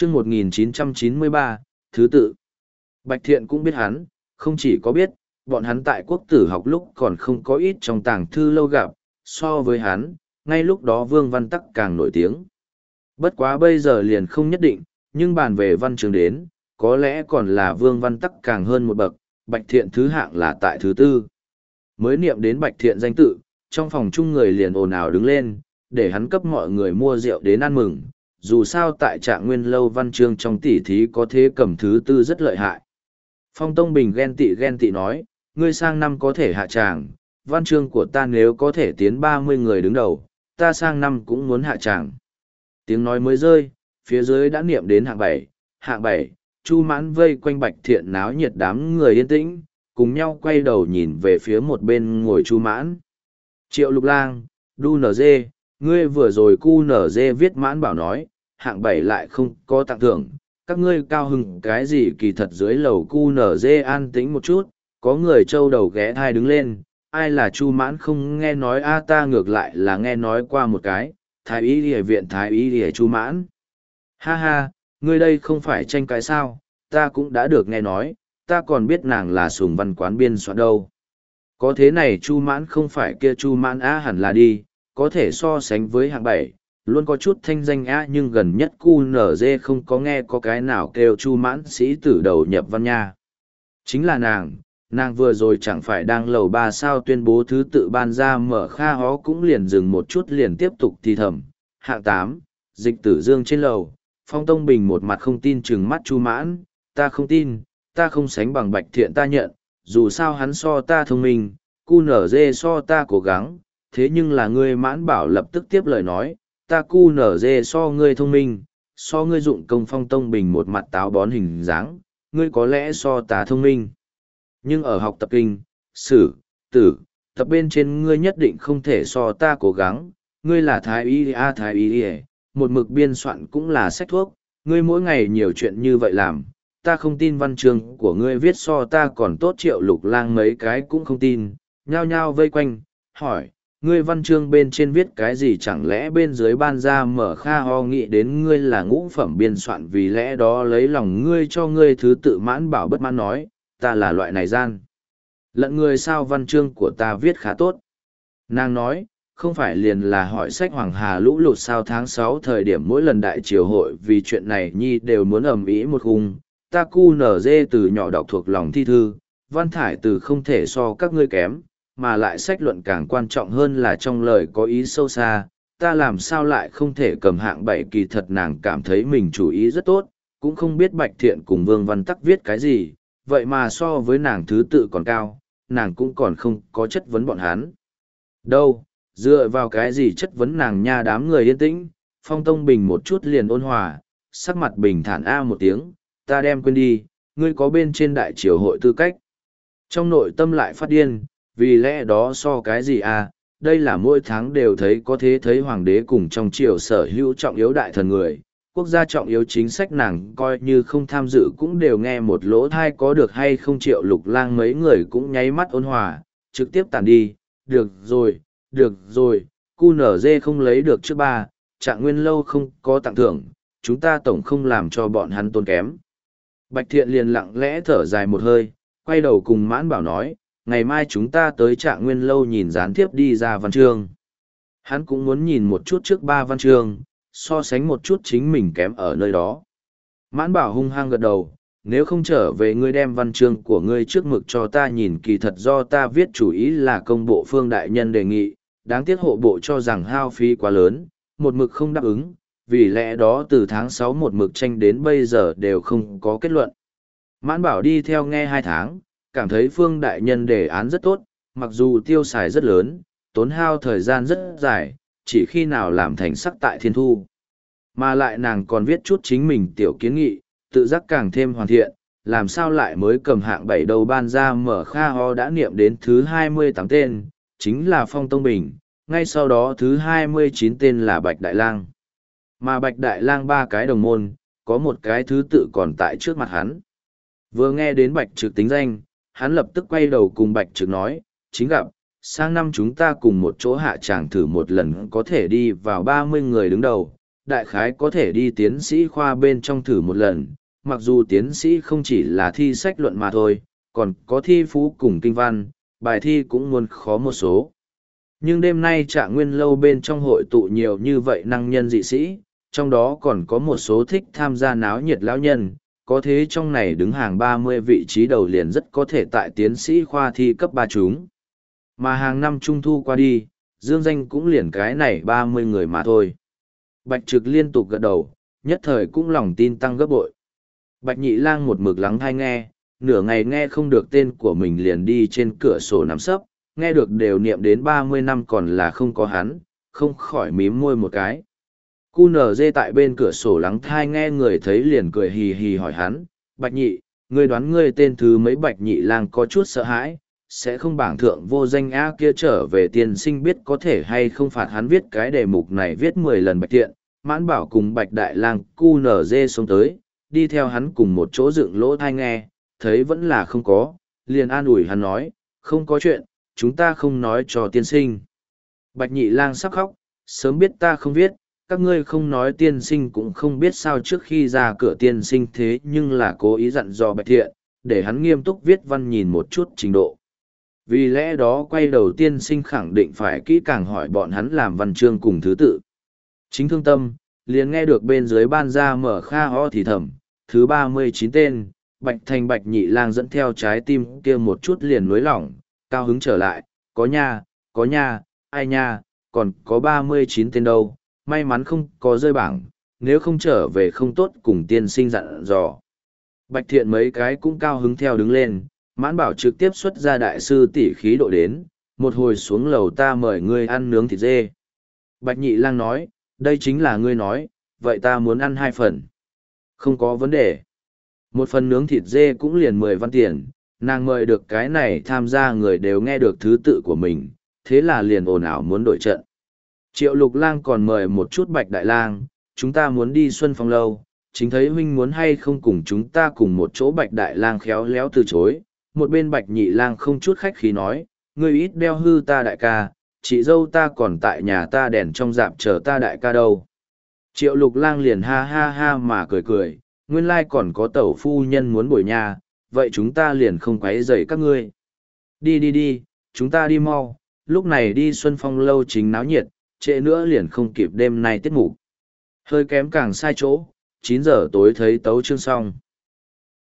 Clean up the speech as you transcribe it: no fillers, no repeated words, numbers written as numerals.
chương 1993, thứ tự. Bạch Thiện cũng biết hắn, không chỉ có biết, bọn hắn tại quốc tử học lúc còn không có ít trong tàng thư lâu gặp, so với hắn, ngay lúc đó Vương Văn Tắc càng nổi tiếng. Bất quá bây giờ liền không nhất định, nhưng bàn về văn chương đến, có lẽ còn là Vương Văn Tắc càng hơn một bậc, Bạch Thiện thứ hạng là tại thứ tư. Mới niệm đến Bạch Thiện danh tự, trong phòng chung người liền ồn ào đứng lên, để hắn cấp mọi người mua rượu đến ăn mừng, dù sao tại Trạng Nguyên lâu văn chương trong tỷ thí có thế cầm thứ tư rất lợi hại. Phong Tông Bình ghen tị nói, ngươi sang năm có thể hạ tràng, văn chương của ta nếu có thể tiến 30 người đứng đầu, ta sang năm cũng muốn hạ tràng. Tiếng nói mới rơi, phía dưới đã niệm đến hạng bảy, Chu Mãn vây quanh Bạch Thiện náo nhiệt đám người yên tĩnh, cùng nhau quay đầu nhìn về phía một bên ngồi Chu Mãn. Triệu Lục Lang, Đu NG, ngươi vừa rồi cu NG viết Mãn bảo nói, hạng 7 lại không có tặng thưởng, các ngươi cao hứng cái gì kỳ thật dưới lầu cu NG an tĩnh một chút, có người trâu đầu ghé thai đứng lên, ai là Chu Mãn không nghe nói a ta ngược lại là nghe nói qua một cái, Thái y lìa viện Thái y lìa Chu Mãn. Ha ha, ngươi đây không phải tranh cãi sao, ta cũng đã được nghe nói, ta còn biết nàng là Sùng Văn Quán biên soạn đâu. Có thế này Chu Mãn không phải kia Chu Mãn á hẳn là đi, có thể so sánh với hạng 7, luôn có chút thanh danh á nhưng gần nhất QNZ không có nghe có cái nào kêu Chu Mãn sĩ tử đầu nhập văn nha. Chính là nàng vừa rồi chẳng phải đang lầu 3 sao tuyên bố thứ tự ban ra mở kha hó cũng liền dừng một chút liền tiếp tục thì thầm. Hạng 8, Dịch Tử Dương trên lầu, Phong Tông Bình một mặt không tin trừng mắt Chu Mãn, ta không tin, ta không sánh bằng Bạch Thiện ta nhận, dù sao hắn so ta thông minh, QNZ so ta cố gắng, thế nhưng là ngươi Mãn bảo lập tức tiếp lời nói, ta QNZ so ngươi thông minh, so ngươi dụng công. Phong Tông Bình một mặt táo bón hình dáng, ngươi có lẽ so ta thông minh. Nhưng ở học tập kinh, sử, tử, tập bên trên ngươi nhất định không thể so ta cố gắng, ngươi là thái y, một mực biên soạn cũng là sách thuốc, ngươi mỗi ngày nhiều chuyện như vậy làm, ta không tin văn chương của ngươi viết so ta còn tốt. Triệu Lục Lang mấy cái cũng không tin, nhao nhao vây quanh, hỏi, ngươi văn chương bên trên viết cái gì chẳng lẽ bên dưới ban ra mở kha ho nghĩ đến ngươi là ngũ phẩm biên soạn vì lẽ đó lấy lòng ngươi cho ngươi thứ tự. Mãn bảo bất mãn nói, ta là loại này gian lận người sao, văn chương của ta viết khá tốt. Nàng nói, không phải liền là hỏi sách Hoàng Hà lũ lụt sao, tháng 6 thời điểm mỗi lần đại triều hội vì chuyện này nhi đều muốn ầm ĩ một khung, ta cu nở dê từ nhỏ đọc thuộc lòng thi thư, văn thải từ không thể so các ngươi kém, mà lại sách luận càng quan trọng hơn là trong lời có ý sâu xa, ta làm sao lại không thể cầm hạng 7. Kỳ thật nàng cảm thấy mình chủ ý rất tốt, cũng không biết Bạch Thiện cùng Vương Văn Tắc viết cái gì, vậy mà so với nàng thứ tự còn cao, nàng cũng còn không có chất vấn bọn hắn. Đâu, dựa vào cái gì chất vấn nàng nha. Đám người yên tĩnh, Phong Tông Bình một chút liền ôn hòa, sắc mặt bình thản a một tiếng, ta đem quên đi, ngươi có bên trên đại triều hội tư cách. Trong nội tâm lại phát điên, vì lẽ đó so cái gì à, đây là mỗi tháng đều thấy có thế thấy hoàng đế cùng trong triều sở hữu trọng yếu đại thần người, quốc gia trọng yếu chính sách nàng coi như không tham dự cũng đều nghe một lỗ thai có được hay không. Triệu Lục Lang mấy người cũng nháy mắt ôn hòa, trực tiếp tản đi, được rồi, QNZ không lấy được trước 3, Trạng Nguyên lâu không có tặng thưởng, chúng ta tổng không làm cho bọn hắn tốn kém. Bạch Thiện liền lặng lẽ thở dài một hơi, quay đầu cùng Mãn bảo nói, ngày mai chúng ta tới Trạng Nguyên lâu nhìn gián tiếp đi ra văn chương. Hắn cũng muốn nhìn một chút trước 3 văn chương, so sánh một chút chính mình kém ở nơi đó. Mãn bảo hung hăng gật đầu, nếu không trở về ngươi đem văn chương của ngươi trước mực cho ta nhìn, kỳ thật do ta viết chủ ý là công bộ Phương đại nhân đề nghị, đáng tiếc hộ bộ cho rằng hao phí quá lớn, một mực không đáp ứng, vì lẽ đó từ tháng 6 một mực tranh đến bây giờ đều không có kết luận. Mãn bảo đi theo nghe 2 tháng, cảm thấy Phương đại nhân đề án rất tốt, mặc dù tiêu xài rất lớn, tốn hao thời gian rất dài, chỉ khi nào làm thành sắc tại thiên thu. Mà lại nàng còn viết chút chính mình tiểu kiến nghị, tự giác càng thêm hoàn thiện, làm sao lại mới cầm hạng 7 đầu ban ra mở kha ho đã niệm đến thứ 28 tên, chính là Phong Tông Bình, ngay sau đó thứ 29 tên là Bạch Đại Lang. Mà Bạch Đại Lang 3 cái đồng môn, có một cái thứ tự còn tại trước mặt hắn. Vừa nghe đến Bạch Trực tính danh, hắn lập tức quay đầu cùng Bạch Trực nói, chính gặp, sang năm chúng ta cùng một chỗ hạ tràng thử một lần có thể đi vào 30 người đứng đầu, đại khái có thể đi tiến sĩ khoa bên trong thử một lần, mặc dù tiến sĩ không chỉ là thi sách luận mà thôi, còn có thi phú cùng kinh văn, bài thi cũng muốn khó một số. Nhưng đêm nay Trạng Nguyên lâu bên trong hội tụ nhiều như vậy năng nhân dị sĩ, trong đó còn có một số thích tham gia náo nhiệt lão nhân, có thế trong này đứng hàng 30 vị trí đầu liền rất có thể tại tiến sĩ khoa thi cấp 3 chúng. Mà hàng năm trung thu qua đi, dương danh cũng liền cái này 30 người mà thôi. Bạch Trực liên tục gật đầu, nhất thời cũng lòng tin tăng gấp bội. Bạch Nhị Lang một mực lắng thai nghe, nửa ngày nghe không được tên của mình liền đi trên cửa sổ nằm sấp, nghe được đều niệm đến 30 năm còn là không có hắn, không khỏi mím môi một cái. Cu nở dê tại bên cửa sổ lắng thai nghe người thấy liền cười hì hì hỏi hắn, Bạch Nhị, ngươi đoán ngươi tên thứ mấy? Bạch Nhị Lang có chút sợ hãi, sẽ không bảng thượng vô danh á kia trở về tiên sinh biết có thể hay không phạt hắn viết cái đề mục này viết 10 lần Bạch Tiện, Mãn Bảo cùng Bạch Đại Lang cu nở dê xuống tới, đi theo hắn cùng một chỗ dựng lỗ thai nghe, thấy vẫn là không có, liền an ủi hắn nói, không có chuyện, chúng ta không nói cho tiên sinh. Bạch Nhị Lang sắp khóc, sớm biết ta không viết, các ngươi không nói tiên sinh cũng không biết sao trước khi ra cửa tiên sinh thế nhưng là cố ý dặn dò Bạch Thiện, để hắn nghiêm túc viết văn nhìn một chút trình độ. Vì lẽ đó quay đầu tiên sinh khẳng định phải kỹ càng hỏi bọn hắn làm văn chương cùng thứ tự. Chính thương tâm, liền nghe được bên dưới ban ra mở kha ho thì thầm, thứ 39 tên, Bạch Thành Bạch Nhị Lang dẫn theo trái tim kia một chút liền nối lỏng, cao hứng trở lại, có nha, ai nha, còn có 39 tên đâu, may mắn không có rơi bảng, nếu không trở về không tốt cùng tiên sinh dặn dò. Bạch Thiện mấy cái cũng cao hứng theo đứng lên, Mãn Bảo trực tiếp xuất ra đại sư tỷ khí độ đến, một hồi xuống lầu ta mời ngươi ăn nướng thịt dê. Bạch Nhị Lang nói, đây chính là ngươi nói, vậy ta muốn ăn 2 phần. Không có vấn đề. Một phần nướng thịt dê cũng liền 10 văn tiền, nàng mời được cái này tham gia người đều nghe được thứ tự của mình, thế là liền ồn ào muốn đổi trận. Triệu Lục Lang còn mời một chút Bạch Đại Lang, chúng ta muốn đi Xuân Phong lâu, chính thấy huynh muốn hay không cùng chúng ta cùng một chỗ. Bạch Đại Lang khéo léo từ chối, một bên Bạch Nhị Lang không chút khách khí nói, ngươi ít đeo hư ta đại ca, chị dâu ta còn tại nhà ta đèn trong dạp chờ ta đại ca đâu. Triệu Lục Lang liền ha ha ha mà cười cười, nguyên lai còn có tẩu phu nhân muốn bồi nhà, vậy chúng ta liền không quấy rầy các ngươi. Đi, chúng ta đi mau, lúc này đi Xuân Phong lâu chính náo nhiệt, trễ nữa liền không kịp đêm nay tiết mục. Hơi kém càng sai chỗ, 9 giờ tối thấy tấu chương xong.